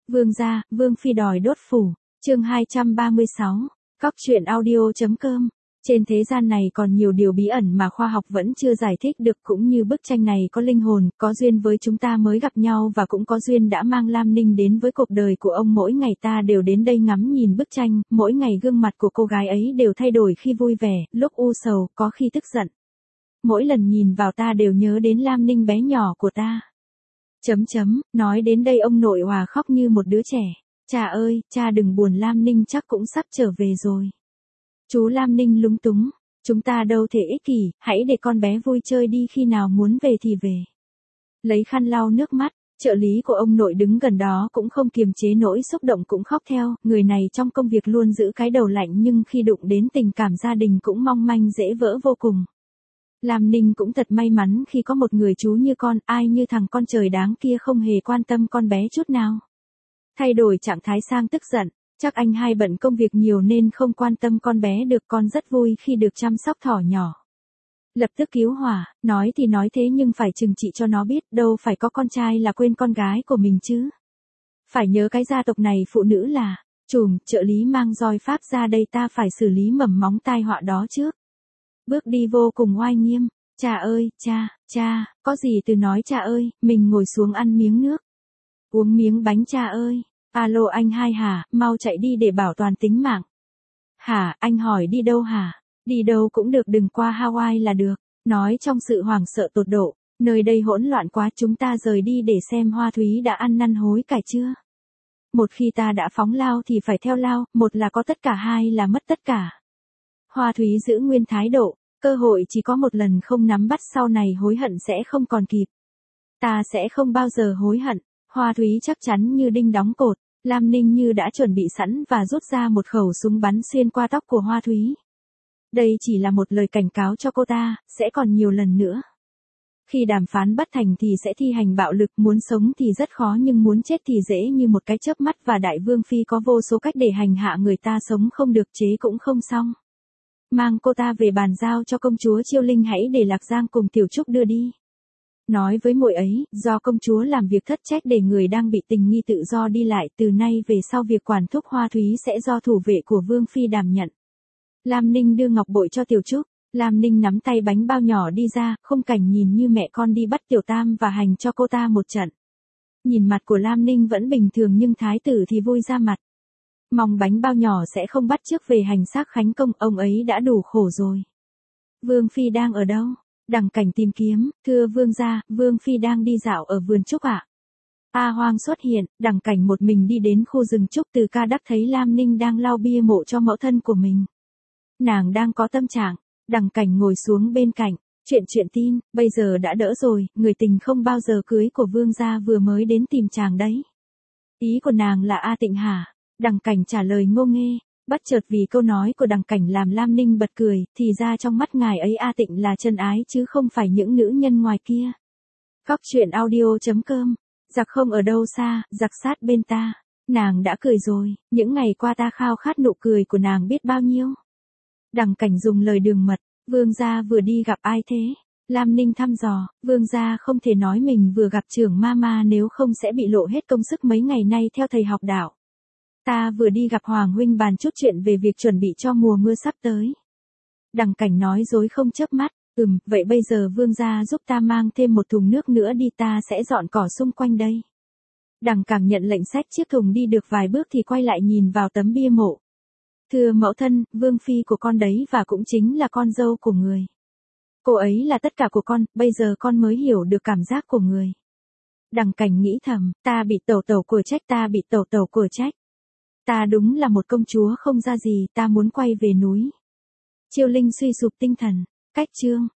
Vương gia, Vương phi đòi đốt phủ. Chương 236. Cóc truyện audio.com. Trên thế gian này còn nhiều điều bí ẩn mà khoa học vẫn chưa giải thích được, cũng như bức tranh này có linh hồn, có duyên với chúng ta mới gặp nhau và cũng có duyên đã mang Lam Ninh đến với cuộc đời của ông. Mỗi ngày ta đều đến đây ngắm nhìn bức tranh, mỗi ngày gương mặt của cô gái ấy đều thay đổi, khi vui vẻ, lúc u sầu, có khi tức giận. Mỗi lần nhìn vào ta đều nhớ đến Lam Ninh bé nhỏ của ta. Nói đến đây ông nội Hòa khóc như một đứa trẻ. Cha ơi, cha đừng buồn, Lam Ninh chắc cũng sắp trở về rồi. Chú Lam Ninh lúng túng, chúng ta đâu thể ích kỷ, hãy để con bé vui chơi đi, khi nào muốn về thì về. Lấy khăn lau nước mắt, trợ lý của ông nội đứng gần đó cũng không kiềm chế nỗi xúc động, cũng khóc theo. Người này trong công việc luôn giữ cái đầu lạnh, nhưng khi đụng đến tình cảm gia đình cũng mong manh dễ vỡ vô cùng. Lam Ninh cũng thật may mắn khi có một người chú như con, ai như thằng con trời đáng kia không hề quan tâm con bé chút nào. Thay đổi trạng thái sang tức giận, chắc anh hai bận công việc nhiều nên không quan tâm con bé được, con rất vui khi được chăm sóc thỏ nhỏ. Lập tức cứu hỏa, nói thì nói thế nhưng phải trừng trị cho nó biết, đâu phải có con trai là quên con gái của mình chứ. Phải nhớ cái gia tộc này phụ nữ là trùm. Trợ lý mang roi pháp ra đây, ta phải xử lý mầm móng tai họa đó trước. Bước đi vô cùng oai nghiêm. Cha ơi, cha, có gì từ nói cha ơi, mình ngồi xuống ăn miếng nước. Uống miếng bánh cha ơi. Alo anh hai hả, mau chạy đi để bảo toàn tính mạng. Hả, anh hỏi đi đâu hả? Đi đâu cũng được, đừng qua Hawaii là được. Nói trong sự hoảng sợ tột độ, nơi đây hỗn loạn quá, chúng ta rời đi để xem Hoa Thúy đã ăn năn hối cải chưa. Một khi ta đã phóng lao thì phải theo lao, một là có tất cả, hai là mất tất cả. Hoa Thúy giữ nguyên thái độ, cơ hội chỉ có một lần, không nắm bắt sau này hối hận sẽ không còn kịp. Ta sẽ không bao giờ hối hận. Hoa Thúy chắc chắn như đinh đóng cột. Lam Ninh như đã chuẩn bị sẵn và rút ra một khẩu súng bắn xuyên qua tóc của Hoa Thúy. Đây chỉ là một lời cảnh cáo cho cô ta, sẽ còn nhiều lần nữa. Khi đàm phán bất thành thì sẽ thi hành bạo lực, muốn sống thì rất khó nhưng muốn chết thì dễ như một cái chớp mắt, và Đại Vương Phi có vô số cách để hành hạ người ta, sống không được, chế cũng không xong. Mang cô ta về bàn giao cho công chúa Chiêu Linh, hãy để Lạc Giang cùng Tiểu Trúc đưa đi. Nói với muội ấy, do công chúa làm việc thất trách để người đang bị tình nghi tự do đi lại, từ nay về sau việc quản thúc Hoa Thúy sẽ do thủ vệ của Vương Phi đảm nhận. Lam Ninh đưa ngọc bội cho Tiểu Trúc. Lam Ninh nắm tay bánh bao nhỏ đi ra, khung cảnh nhìn như mẹ con đi bắt Tiểu Tam và hành cho cô ta một trận. Nhìn mặt của Lam Ninh vẫn bình thường nhưng thái tử thì vui ra mặt. Mong bánh bao nhỏ sẽ không bắt chước về hành xác khánh công, ông ấy đã đủ khổ rồi. Vương Phi đang ở đâu? Đằng Cảnh tìm kiếm. Thưa vương gia, Vương Phi đang đi dạo ở vườn trúc ạ. A Hoang xuất hiện, Đằng Cảnh một mình đi đến khu rừng trúc. Từ Ca Đắc thấy Lam Ninh đang lau bia mộ cho mẫu thân của mình. Nàng đang có tâm trạng. Đằng Cảnh ngồi xuống bên cạnh. Chuyện tin, bây giờ đã đỡ rồi, người tình không bao giờ cưới của vương gia vừa mới đến tìm chàng đấy. Ý của nàng là A Tịnh hả? Đằng Cảnh trả lời ngô nghê. Bất chợt vì câu nói của Đằng Cảnh làm Lam Ninh bật cười, thì ra trong mắt ngài ấy A Tịnh là chân ái chứ không phải những nữ nhân ngoài kia. Cóc truyện audio.com. Giặc không ở đâu xa, giặc sát bên ta. Nàng đã cười rồi, những ngày qua ta khao khát nụ cười của nàng biết bao nhiêu. Đằng Cảnh dùng lời đường mật. Vương gia vừa đi gặp ai thế? Lam Ninh thăm dò. Vương gia không thể nói mình vừa gặp trưởng Mama, nếu không sẽ bị lộ hết công sức mấy ngày nay theo thầy học đạo. Ta vừa đi gặp Hoàng huynh bàn chút chuyện về việc chuẩn bị cho mùa mưa sắp tới. Đằng Cảnh nói dối không chớp mắt. Vậy bây giờ vương gia giúp ta mang thêm một thùng nước nữa đi, ta sẽ dọn cỏ xung quanh đây. Đằng Cảm nhận lệnh, xách chiếc thùng đi được vài bước thì quay lại nhìn vào tấm bia mộ. Thưa mẫu thân, Vương Phi của con đấy và cũng chính là con dâu của người. Cô ấy là tất cả của con, bây giờ con mới hiểu được cảm giác của người. Đằng Cảnh nghĩ thầm, ta bị tẩu tẩu của trách, ta bị tẩu tẩu của trách. Ta đúng là một công chúa không ra gì, ta muốn quay về núi. Chiêu Linh suy sụp tinh thần. Cách chương.